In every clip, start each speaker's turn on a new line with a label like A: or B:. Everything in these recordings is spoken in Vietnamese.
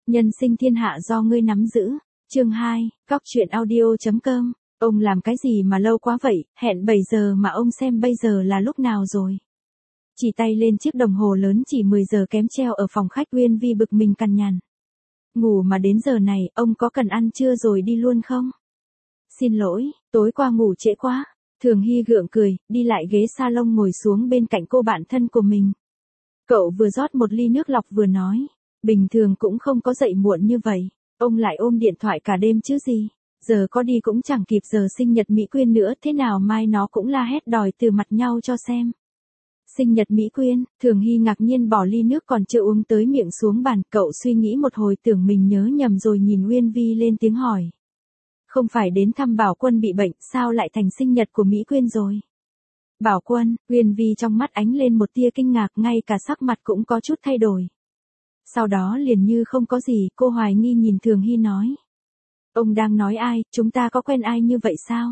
A: Nhân sinh thiên hạ do ngươi nắm giữ. Chương 2, Góc truyện audio.com. Ông làm cái gì mà lâu quá vậy, hẹn 7 giờ mà ông xem bây giờ là lúc nào rồi. Chỉ tay lên chiếc đồng hồ lớn chỉ 10 giờ kém treo ở phòng khách. Uyên Vi bực mình cằn nhằn. Ngủ mà đến giờ này, ông có cần ăn trưa rồi đi luôn không? Xin lỗi, tối qua ngủ trễ quá. Thường Hy gượng cười, đi lại ghế salon ngồi xuống bên cạnh cô bạn thân của mình. Cậu vừa rót một ly nước lọc vừa nói, bình thường cũng không có dậy muộn như vậy, ông lại ôm điện thoại cả đêm chứ gì. Giờ có đi cũng chẳng kịp giờ sinh nhật Mỹ Quyên nữa, thế nào mai nó cũng la hét đòi từ mặt nhau cho xem. Sinh nhật Mỹ Quyên, Thường Hy ngạc nhiên bỏ ly nước còn chưa uống tới miệng xuống bàn, cậu suy nghĩ một hồi tưởng mình nhớ nhầm rồi nhìn Uyên Vi lên tiếng hỏi. Không phải đến thăm Bảo Quân bị bệnh, sao lại thành sinh nhật của Mỹ Quyên rồi? Bảo Quân, Uyên Vi trong mắt ánh lên một tia kinh ngạc, ngay cả sắc mặt cũng có chút thay đổi. Sau đó liền như không có gì, cô hoài nghi nhìn Thường Hy nói. Ông đang nói ai, chúng ta có quen ai như vậy sao?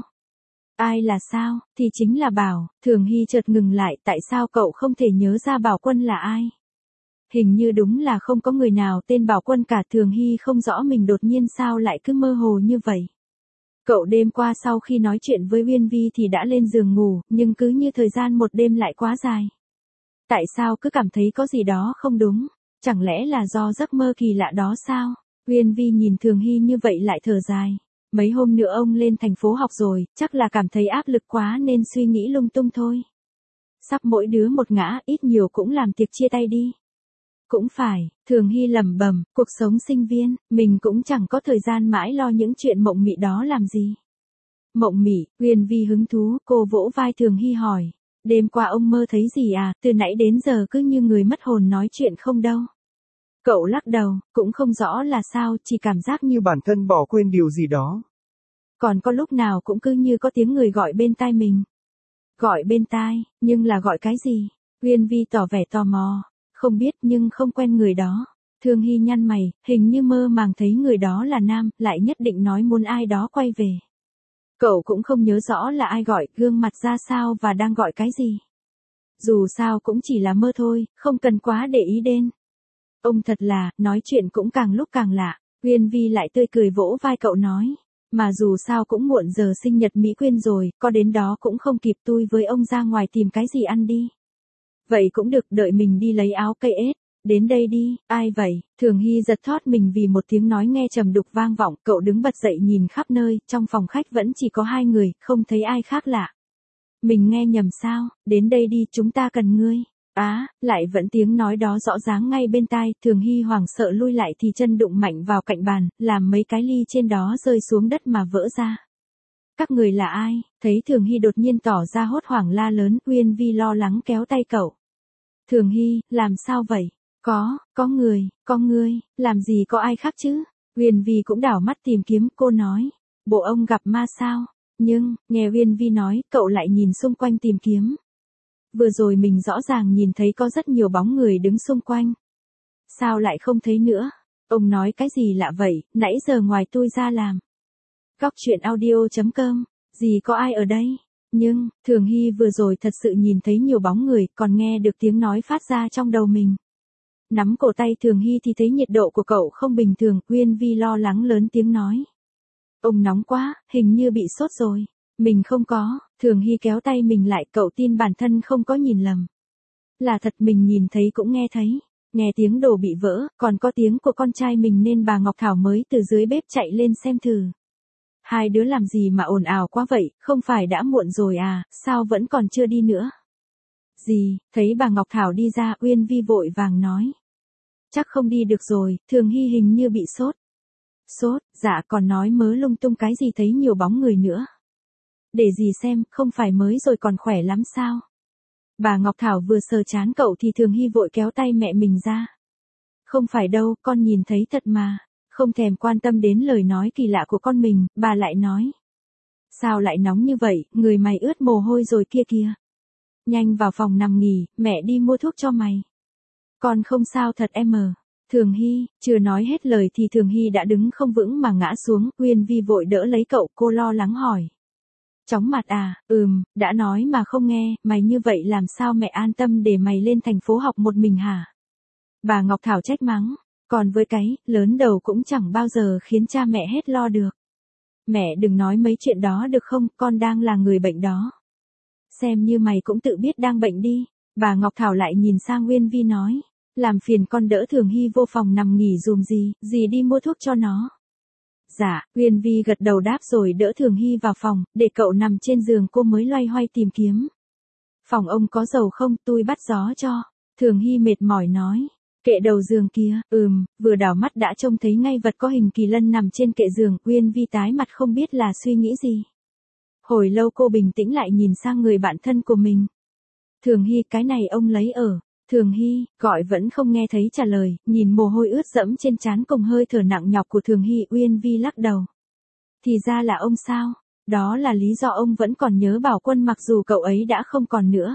A: Ai là sao, thì chính là Bảo. Thường Hy chợt ngừng lại, tại sao cậu không thể nhớ ra Bảo Quân là ai? Hình như đúng là không có người nào tên Bảo Quân cả. Thường Hy không rõ mình đột nhiên sao lại cứ mơ hồ như vậy. Cậu đêm qua sau khi nói chuyện với Uyên Vi thì đã lên giường ngủ, nhưng cứ như thời gian một đêm lại quá dài. Tại sao cứ cảm thấy có gì đó không đúng? Chẳng lẽ là do giấc mơ kỳ lạ đó sao? Uyên Vi nhìn Thường Hy như vậy lại thở dài. Mấy hôm nữa ông lên thành phố học rồi, chắc là cảm thấy áp lực quá nên suy nghĩ lung tung thôi. Sắp mỗi đứa một ngã, ít nhiều cũng làm tiệc chia tay đi. Cũng phải, Thường Hy lẩm bẩm, cuộc sống sinh viên, mình cũng chẳng có thời gian mãi lo những chuyện mộng mị đó làm gì. Mộng mị, Uyên Vi hứng thú, cô vỗ vai Thường Hy hỏi. Đêm qua ông mơ thấy gì à, từ nãy đến giờ cứ như người mất hồn nói chuyện không đâu. Cậu lắc đầu, cũng không rõ là sao, chỉ cảm giác như bản thân bỏ quên điều gì đó. Còn có lúc nào cũng cứ như có tiếng người gọi bên tai mình. Gọi bên tai, nhưng là gọi cái gì? Uyên Vi tỏ vẻ tò mò. Không biết nhưng không quen người đó. Thường Hy nhăn mày, hình như mơ màng thấy người đó là nam, lại nhất định nói muốn ai đó quay về. Cậu cũng không nhớ rõ là ai gọi, gương mặt ra sao và đang gọi cái gì. Dù sao cũng chỉ là mơ thôi, không cần quá để ý đến. Ông thật là, nói chuyện cũng càng lúc càng lạ. Uyên Vi lại tươi cười vỗ vai cậu nói. Mà dù sao cũng muộn giờ sinh nhật Mỹ Quyên rồi, có đến đó cũng không kịp, tôi với ông ra ngoài tìm cái gì ăn đi. Vậy cũng được, đợi mình đi lấy áo cây ết. Đến đây đi, ai vậy? Thường Hy giật thót mình vì một tiếng nói nghe trầm đục vang vọng, cậu đứng bật dậy nhìn khắp nơi, trong phòng khách vẫn chỉ có hai người, không thấy ai khác lạ. Mình nghe nhầm sao, đến đây đi, chúng ta cần ngươi. Lại vẫn tiếng nói đó rõ ràng ngay bên tai. Thường Hy hoảng sợ lui lại thì chân đụng mạnh vào cạnh bàn, làm mấy cái ly trên đó rơi xuống đất mà vỡ ra. Các người là ai? Thấy Thường Hy đột nhiên tỏ ra hốt hoảng la lớn, Uyên Vi lo lắng kéo tay cậu. Thường Hy, làm sao vậy? Có ngươi, làm gì có ai khác chứ? Uyên Vi cũng đảo mắt tìm kiếm, cô nói. Bộ ông gặp ma sao? Nhưng, nghe Uyên Vi nói, cậu lại nhìn xung quanh tìm kiếm. Vừa rồi mình rõ ràng nhìn thấy có rất nhiều bóng người đứng xung quanh. Sao lại không thấy nữa? Ông nói cái gì lạ vậy, nãy giờ ngoài tôi ra làm. Góc truyện audio.com, gì có ai ở đây? Nhưng, Thường Hy vừa rồi thật sự nhìn thấy nhiều bóng người, còn nghe được tiếng nói phát ra trong đầu mình. Nắm cổ tay Thường Hy thì thấy nhiệt độ của cậu không bình thường, Uyên Vi lo lắng lớn tiếng nói. Ông nóng quá, hình như bị sốt rồi. Mình không có, Thường Hy kéo tay mình lại, cậu tin bản thân không có nhìn lầm. Là thật, mình nhìn thấy cũng nghe thấy. Nghe tiếng đồ bị vỡ, còn có tiếng của con trai mình nên bà Ngọc Thảo mới từ dưới bếp chạy lên xem thử. Hai đứa làm gì mà ồn ào quá vậy, không phải đã muộn rồi à, sao vẫn còn chưa đi nữa? Gì, thấy bà Ngọc Thảo đi ra, Uyên Vi vội vàng nói. Chắc không đi được rồi, Thường Hy hình như bị sốt. Sốt, dạ còn nói mớ lung tung cái gì thấy nhiều bóng người nữa. Để gì xem, không phải mới rồi còn khỏe lắm sao? Bà Ngọc Thảo vừa sờ chán cậu thì Thường Hy vội kéo tay mẹ mình ra. Không phải đâu, con nhìn thấy thật mà. Không thèm quan tâm đến lời nói kỳ lạ của con mình, bà lại nói. Sao lại nóng như vậy, người mày ướt mồ hôi rồi kia kìa. Nhanh vào phòng nằm nghỉ, mẹ đi mua thuốc cho mày. Con không sao thật em à. Thường Hy, chưa nói hết lời thì Thường Hy đã đứng không vững mà ngã xuống, Uyên Vi vội đỡ lấy cậu, cô lo lắng hỏi. Chóng mặt à, đã nói mà không nghe, mày như vậy làm sao mẹ an tâm để mày lên thành phố học một mình hả? Bà Ngọc Thảo trách mắng. Còn với cái, lớn đầu cũng chẳng bao giờ khiến cha mẹ hết lo được. Mẹ đừng nói mấy chuyện đó được không, con đang là người bệnh đó. Xem như mày cũng tự biết đang bệnh đi. Bà Ngọc Thảo lại nhìn sang Uyên Vi nói. Làm phiền con đỡ Thường Hy vô phòng nằm nghỉ dùm gì đi mua thuốc cho nó. Dạ, Uyên Vi gật đầu đáp rồi đỡ Thường Hy vào phòng, để cậu nằm trên giường cô mới loay hoay tìm kiếm. Phòng ông có dầu không, tôi bắt gió cho. Thường Hy mệt mỏi nói. Kệ đầu giường kia, vừa đảo mắt đã trông thấy ngay vật có hình kỳ lân nằm trên kệ giường, Uyên Vi tái mặt không biết là suy nghĩ gì. Hồi lâu cô bình tĩnh lại nhìn sang người bạn thân của mình. Thường Hy, cái này ông lấy ở. Thường Hy, gọi vẫn không nghe thấy trả lời, nhìn mồ hôi ướt dẫm trên trán cùng hơi thở nặng nhọc của Thường Hy, Uyên Vi lắc đầu. Thì ra là ông sao? Đó là lý do ông vẫn còn nhớ Bảo Quân mặc dù cậu ấy đã không còn nữa.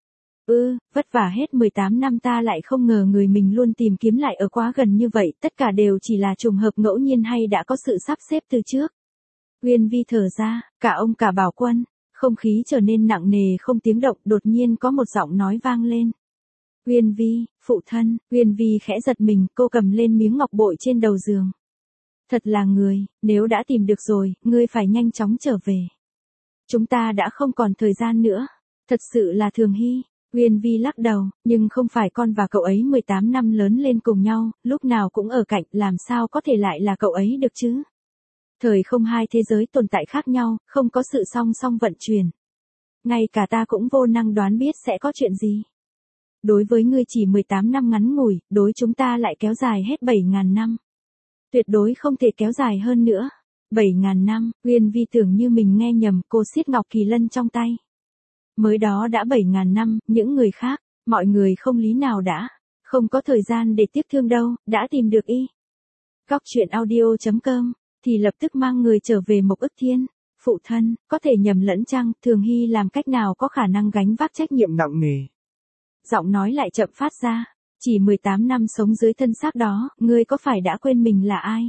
A: Vất vả hết 18 năm ta lại không ngờ người mình luôn tìm kiếm lại ở quá gần như vậy, tất cả đều chỉ là trùng hợp ngẫu nhiên hay đã có sự sắp xếp từ trước. Uyên Vi thở ra, cả ông cả Bảo Quân, không khí trở nên nặng nề không tiếng động, đột nhiên có một giọng nói vang lên. Uyên Vi, phụ thân. Uyên Vi khẽ giật mình, cô cầm lên miếng ngọc bội trên đầu giường. Thật là người, nếu đã tìm được rồi, ngươi phải nhanh chóng trở về. Chúng ta đã không còn thời gian nữa. Thật sự là Thường Hy. Uyên Vi lắc đầu, nhưng không phải con và cậu ấy 18 năm lớn lên cùng nhau, lúc nào cũng ở cạnh, làm sao có thể lại là cậu ấy được chứ? Thời không hai thế giới tồn tại khác nhau, không có sự song song vận chuyển. Ngay cả ta cũng vô năng đoán biết sẽ có chuyện gì. Đối với ngươi chỉ 18 năm ngắn ngủi, đối chúng ta lại kéo dài hết 7.000 năm. Tuyệt đối không thể kéo dài hơn nữa. 7.000 năm, Uyên Vi tưởng như mình nghe nhầm, cô siết ngọc kỳ lân trong tay. Mới đó đã 7.000 năm, những người khác, mọi người không lý nào đã, không có thời gian để tiếc thương đâu, đã tìm được y. Góc truyện audio.com, thì lập tức mang người trở về Mộc Ức Thiên. Phụ thân, có thể nhầm lẫn chăng, Thường Hy làm cách nào có khả năng gánh vác trách nhiệm nặng nề. Giọng nói lại chậm phát ra, chỉ 18 năm sống dưới thân xác đó, ngươi có phải đã quên mình là ai?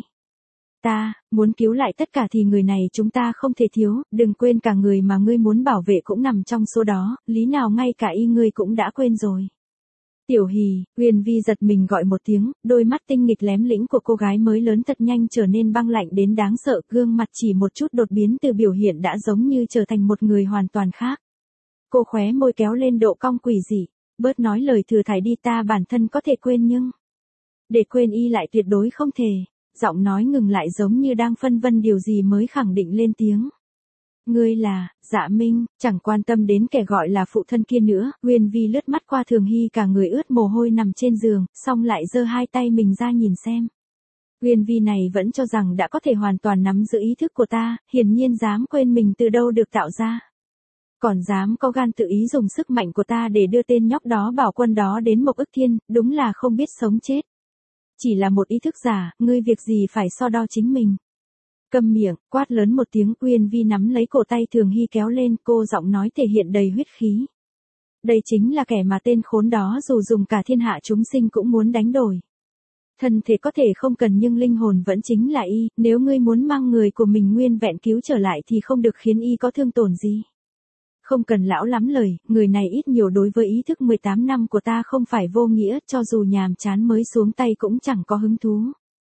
A: Ta, muốn cứu lại tất cả thì người này chúng ta không thể thiếu, đừng quên cả người mà ngươi muốn bảo vệ cũng nằm trong số đó, lý nào ngay cả y ngươi cũng đã quên rồi. Tiểu Hì, Uyên Vi giật mình gọi một tiếng, đôi mắt tinh nghịch lém lĩnh của cô gái mới lớn thật nhanh trở nên băng lạnh đến đáng sợ, gương mặt chỉ một chút đột biến từ biểu hiện đã giống như trở thành một người hoàn toàn khác. Cô khóe môi kéo lên độ cong quỷ dị, bớt nói lời thừa thải đi, ta bản thân có thể quên nhưng để quên y lại tuyệt đối không thể. Giọng nói ngừng lại giống như đang phân vân điều gì mới khẳng định lên tiếng. Ngươi là, Dạ Minh, chẳng quan tâm đến kẻ gọi là phụ thân kia nữa, Uyên Vi lướt mắt qua Thường Hy cả người ướt mồ hôi nằm trên giường, xong lại giơ hai tay mình ra nhìn xem. Uyên Vi này vẫn cho rằng đã có thể hoàn toàn nắm giữ ý thức của ta, hiển nhiên dám quên mình từ đâu được tạo ra. Còn dám có gan tự ý dùng sức mạnh của ta để đưa tên nhóc đó Bảo Quân đó đến Mộc Ức Thiên, đúng là không biết sống chết. Chỉ là một ý thức giả, ngươi việc gì phải so đo chính mình. Câm miệng, quát lớn một tiếng, Uyên Vi nắm lấy cổ tay Thường Hy kéo lên, cô giọng nói thể hiện đầy huyết khí. Đây chính là kẻ mà tên khốn đó dù dùng cả thiên hạ chúng sinh cũng muốn đánh đổi. Thân thể có thể không cần nhưng linh hồn vẫn chính là y, nếu ngươi muốn mang người của mình nguyên vẹn cứu trở lại thì không được khiến y có thương tổn gì. Không cần lão lắm lời, người này ít nhiều đối với ý thức 18 năm của ta không phải vô nghĩa, cho dù nhàm chán mới xuống tay cũng chẳng có hứng thú.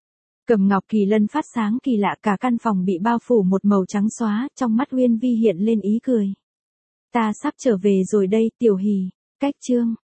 A: Cầm ngọc kỳ lân phát sáng kỳ lạ, cả căn phòng bị bao phủ một màu trắng xóa, trong mắt Uyên Vi hiện lên ý cười. Ta sắp trở về rồi đây, Tiểu Hì. Cách chương